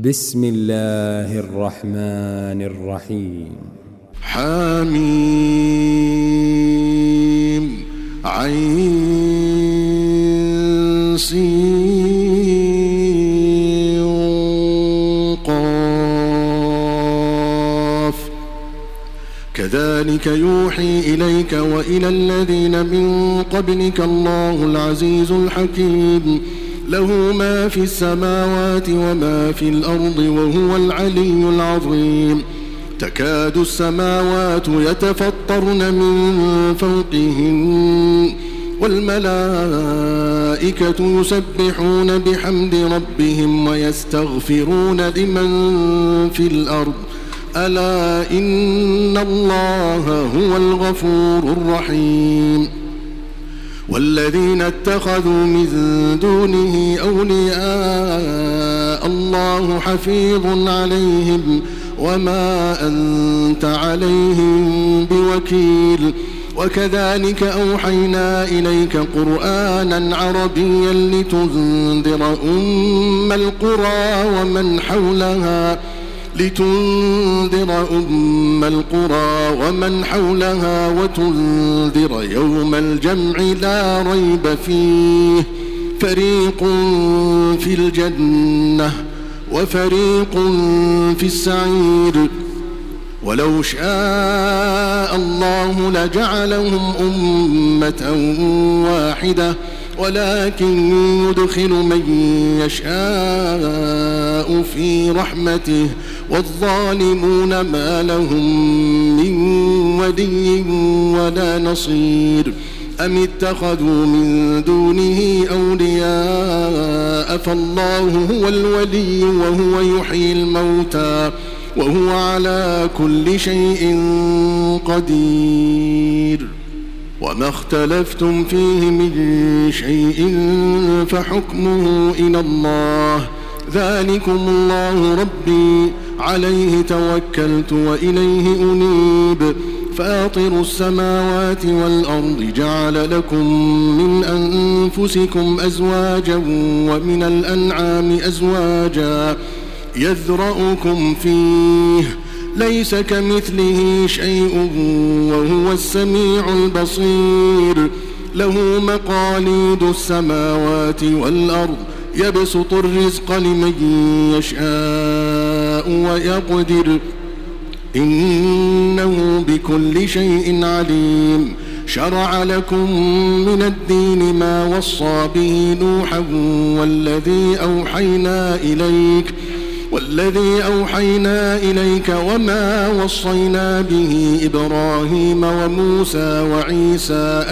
بسم الله الرحمن الرحيم. حميم عين سين قاف كذلك يوحي إليك وإلى الذين من قبلك الله العزيز الحكيم له ما في السماوات وما في الأرض وهو العلي العظيم. تكاد السماوات يتفطرن من فوقهن والملائكة يسبحون بحمد ربهم ويستغفرون لمن في الأرض ألا إن الله هو الغفور الرحيم. والذين اتخذوا من دونه أولياء الله حفيظ عليهم وما أنت عليهم بوكيل. وكذلك أوحينا إليك قرآنا عربيا لتنذر أم القرى ومن حولها وتنذر يوم الجمع لا ريب فيه فريق في الجنة وفريق في السعير. ولو شاء الله لجعلهم أمة واحدة ولكن يدخل من يشاء في رحمته والظالمون ما لهم من ولي ولا نصير. أم اتخذوا من دونه أولياء فالله هو الولي وهو يحيي الموتى وهو على كل شيء قدير. وما اختلفتم فيه من شيء فحكمه إلى الله ذلكم الله ربي عليه توكلت وإليه أنيب. فاطر السماوات والأرض جعل لكم من أنفسكم أزواجا ومن الأنعام أزواجا يذرأكم فيه ليس كمثله شيء وهو السميع البصير. له مقاليد السماوات والأرض يبسط الرزق لمن يشاء ويقدر إنه بكل شيء عليم. شرع لكم من الدين ما وصى به نوحا والذي أوحينا إليك وما وصينا به إبراهيم وموسى وعيسى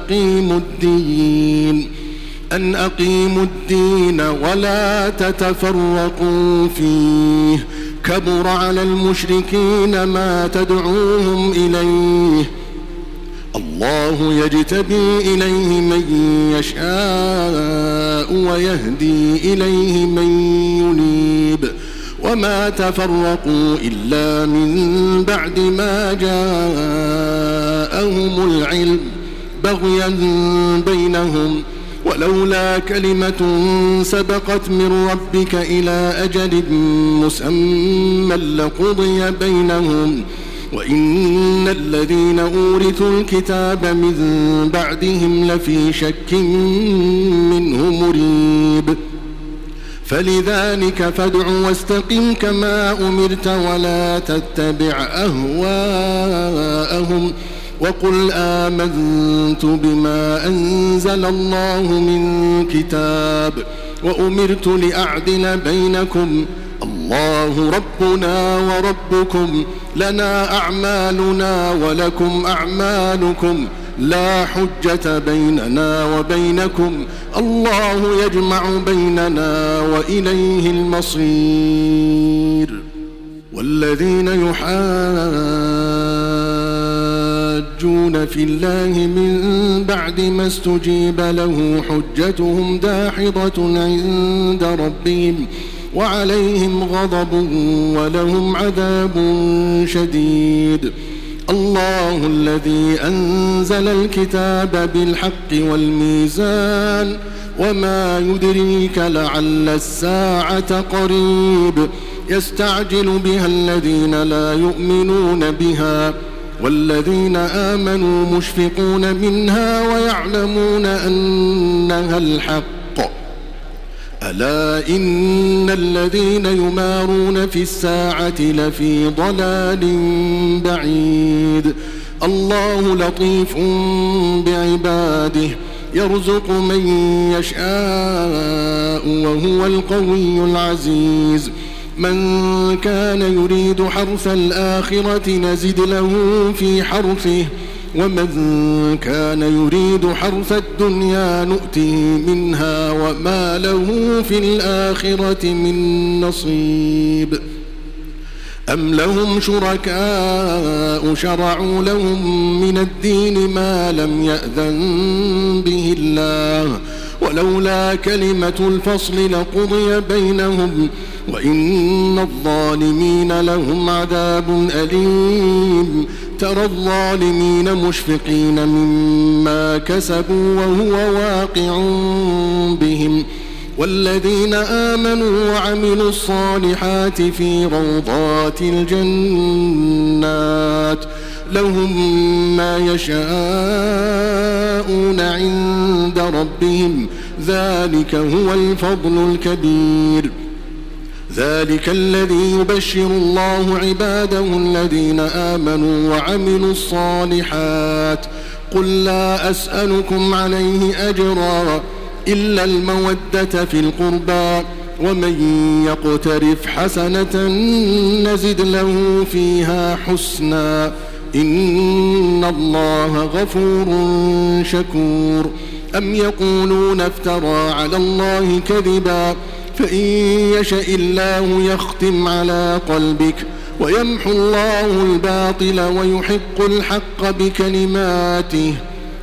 أن أقيموا الدين ولا تتفرقوا فيه كبر على المشركين ما تدعوهم إليه. الله يجتبي إليه من يشاء ويهدي إليه من ينيب. وما تفرقوا إلا من بعد ما جاءهم العلم بغيا بينهم ولولا كلمة سبقت من ربك إلى أجل مسمى لقضي بينهم وإن الذين أورثوا الكتاب من بعدهم لفي شك منه مريب. فلذلك فادع واستقم كما أمرت ولا تتبع أهواءهم وقل آمنت بما أنزل الله من كتاب وأمرت لأعدل بينكم الله ربنا وربكم لنا أعمالنا ولكم أعمالكم لا حجة بيننا وبينكم الله يجمع بيننا وإليه المصير. والذين يحاجون في الله من بعد ما استجيب له حجتهم داحضة عند ربهم وعليهم غضب ولهم عذاب شديد. الله الذي أنزل الكتاب بالحق والميزان وما يدريك لعل الساعة قريب يستعجل بها الذين لا يؤمنون بها والذين آمنوا مشفقون منها ويعلمون أنها الحق ألا إن الذين يمارون في الساعة لفي ضلال بعيد الله لطيف بعباده يرزق من يشاء وهو القوي العزيز من كان يريد حرث الآخرة نزد له في حرثه ومن كان يريد حرث الدنيا نؤته منها وما له في الآخرة من نصيب أم لهم شركاء شرعوا لهم من الدين ما لم يأذن به الله ولولا كلمة الفصل لقضي بينهم وإن الظالمين لهم عذاب أليم ترى الظالمين مشفقين مما كسبوا وهو واقع بهم والذين آمنوا وعملوا الصالحات في روضات الجنات لهم ما يشاءون عند ربهم ذلك هو الفضل الكبير ذلك الذي يبشر الله عباده الذين آمنوا وعملوا الصالحات قل لا أسألكم عليه أجرا إلا المودة في القربى ومن يقترف حسنة نزد له فيها حسنا إن الله غفور شكور أم يقولون افترى على الله كذبا فإن يشأ الله يختم على قلبك ويمحو الله الباطل ويحق الحق بكلماته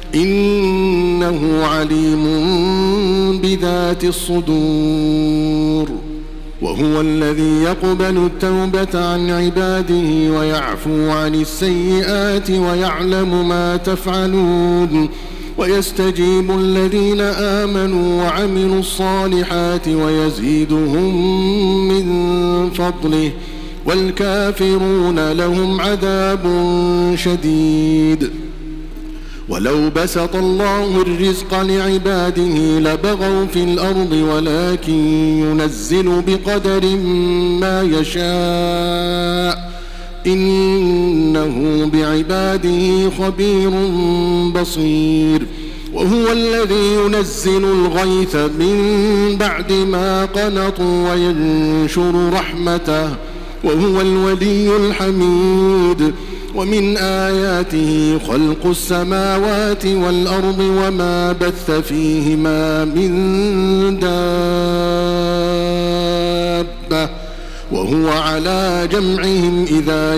إنه عليم بذات الصدور وهو الذي يقبل التوبة عن عباده ويعفو عن السيئات ويعلم ما تفعلون ويستجيب الذين آمنوا وعملوا الصالحات ويزيدهم من فضله والكافرون لهم عذاب شديد ولو بسط الله الرزق لعباده لبغوا في الأرض ولكن ينزل بقدر ما يشاء إنه بعباده خبير بصير وهو الذي ينزل الغيث من بعد ما قنطوا وينشر رحمته وهو الولي الحميد ومن آياته خلق السماوات والأرض وما بث فيهما من دابة وهو على جمعهم إذا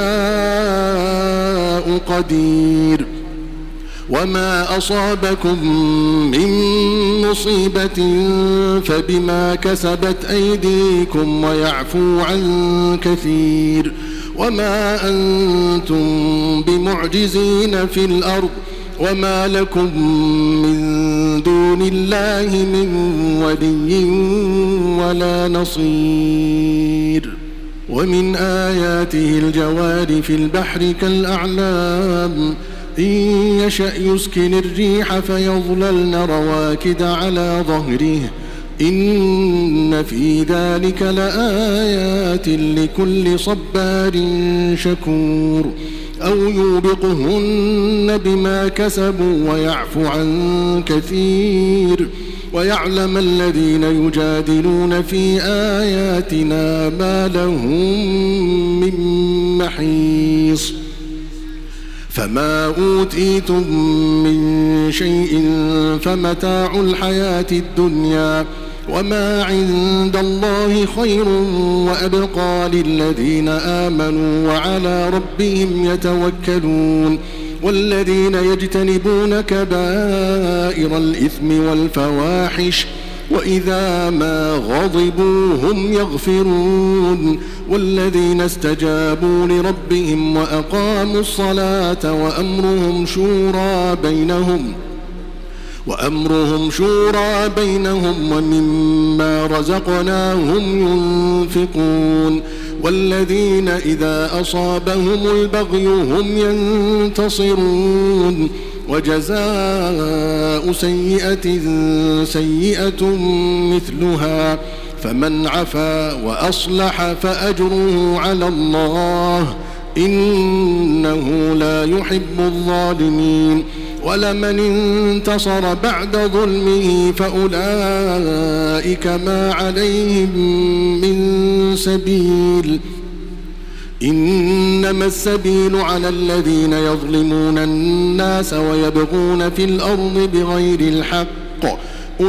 يشاء قدير وما أصابكم من مصيبة فبما كسبت أيديكم ويعفو عن كثير وما أنتم بمعجزين في الأرض وما لكم من دون الله من ولي ولا نصير ومن آياته الجوار في البحر كالأعلام إن يشأ يسكن الريح فيظللن رواكد على ظهره إن في ذلك لآيات لكل صبار شكور أو يوبقهن بما كسبوا ويعفو عن كثير ويعلم الذين يجادلون في آياتنا ما لهم من محيص فما أوتيتم من شيء فمتاع الحياة الدنيا وما عند الله خير وأبقى للذين آمنوا وعلى ربهم يتوكلون والذين يجتنبون كبائر الإثم والفواحش وإذا ما غضبوا هم يغفرون والذين استجابوا لربهم وأقاموا الصلاة وأمرهم شورى بينهم وأمرهم شورى بينهم ومما رزقناهم ينفقون والذين إذا أصابهم البغي هم ينتصرون وجزاء سيئة سيئة مثلها فمن عفا وأصلح فأجره على الله إنه لا يحب الظالمين ولمن انتصر بعد ظلمه فأولئك ما عليهم من سبيل إنما السبيل على الذين يظلمون الناس ويبغون في الأرض بغير الحق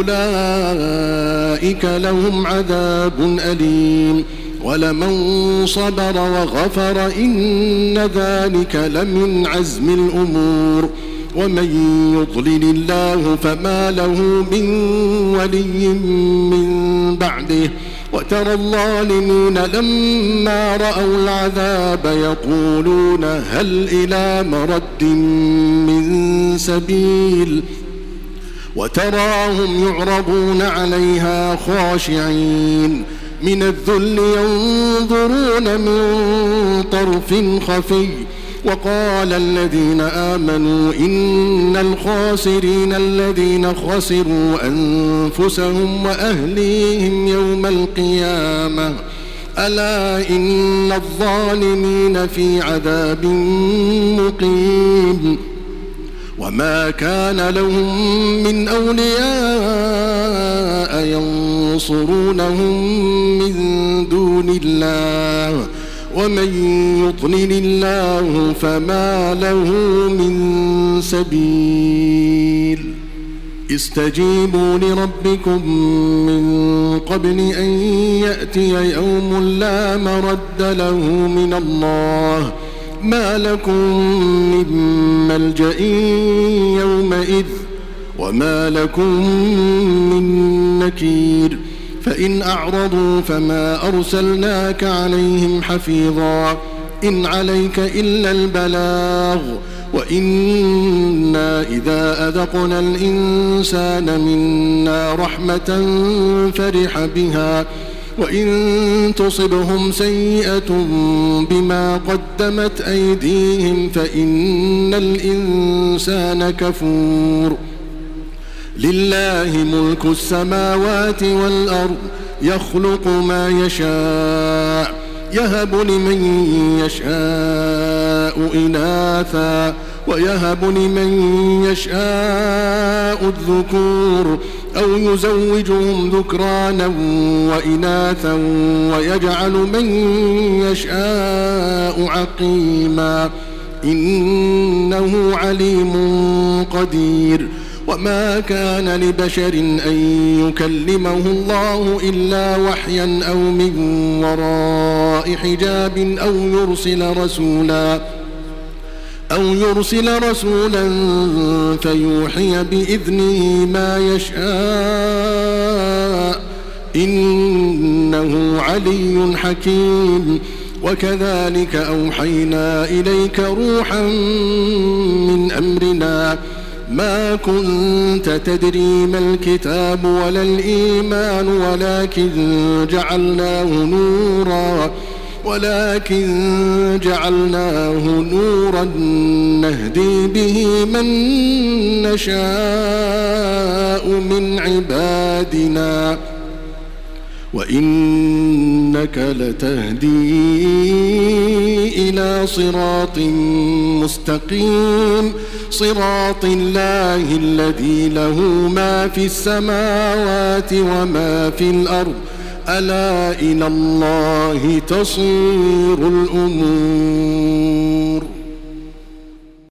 أولئك لهم عذاب أليم ولمن صبر وغفر إن ذلك لمن عزم الأمور ومن يضلل الله فما له من ولي من بعده وترى الظالمين لما رأوا العذاب يقولون هل إلى مرد من سبيل وتراهم يعرضون عليها خاشعين من الذل ينظرون من طرف خفي وقال الذين آمنوا إن الخاسرين الذين خسروا أنفسهم وأهليهم يوم القيامة ألا إن الظالمين في عذاب مقيم وما كان لهم من أولياء ينصرونهم من دون الله ومن يضلل الله فما له من سبيل استجيبوا لربكم من قبل أن يأتي يوم لا مرد له من الله ما لكم من ملجأ يومئذ وما لكم من نكير فإن أعرضوا فما أرسلناك عليهم حفيظا إن عليك إلا البلاغ وإنا إذا أذقنا الإنسان منا رحمة فرح بها وإن تصبهم سيئة بما قدمت أيديهم فإن الإنسان كفور لله ملك السماوات والأرض يخلق ما يشاء يهب لمن يشاء إناثا ويهب لمن يشاء الذكور أو يزوجهم ذكرانا وإناثا ويجعل من يشاء عقيما إنه عليم قدير وما كان لبشر أن يكلمه الله إلا وحيا أو من وراء حجاب أو يرسل رسولا فيوحي بإذنه ما يشاء إنه علي حكيم وكذلك أوحينا إليك روحا من أمرنا ما كنت تدري ما الكتاب ولا الإيمان ولكن جعلناه نورا نهدي به من نشاء من عبادنا وإنك لتهدي إلى صراط مستقيم صراط الله الذي له ما في السماوات وما في الأرض ألا إلى الله تصير الأمور.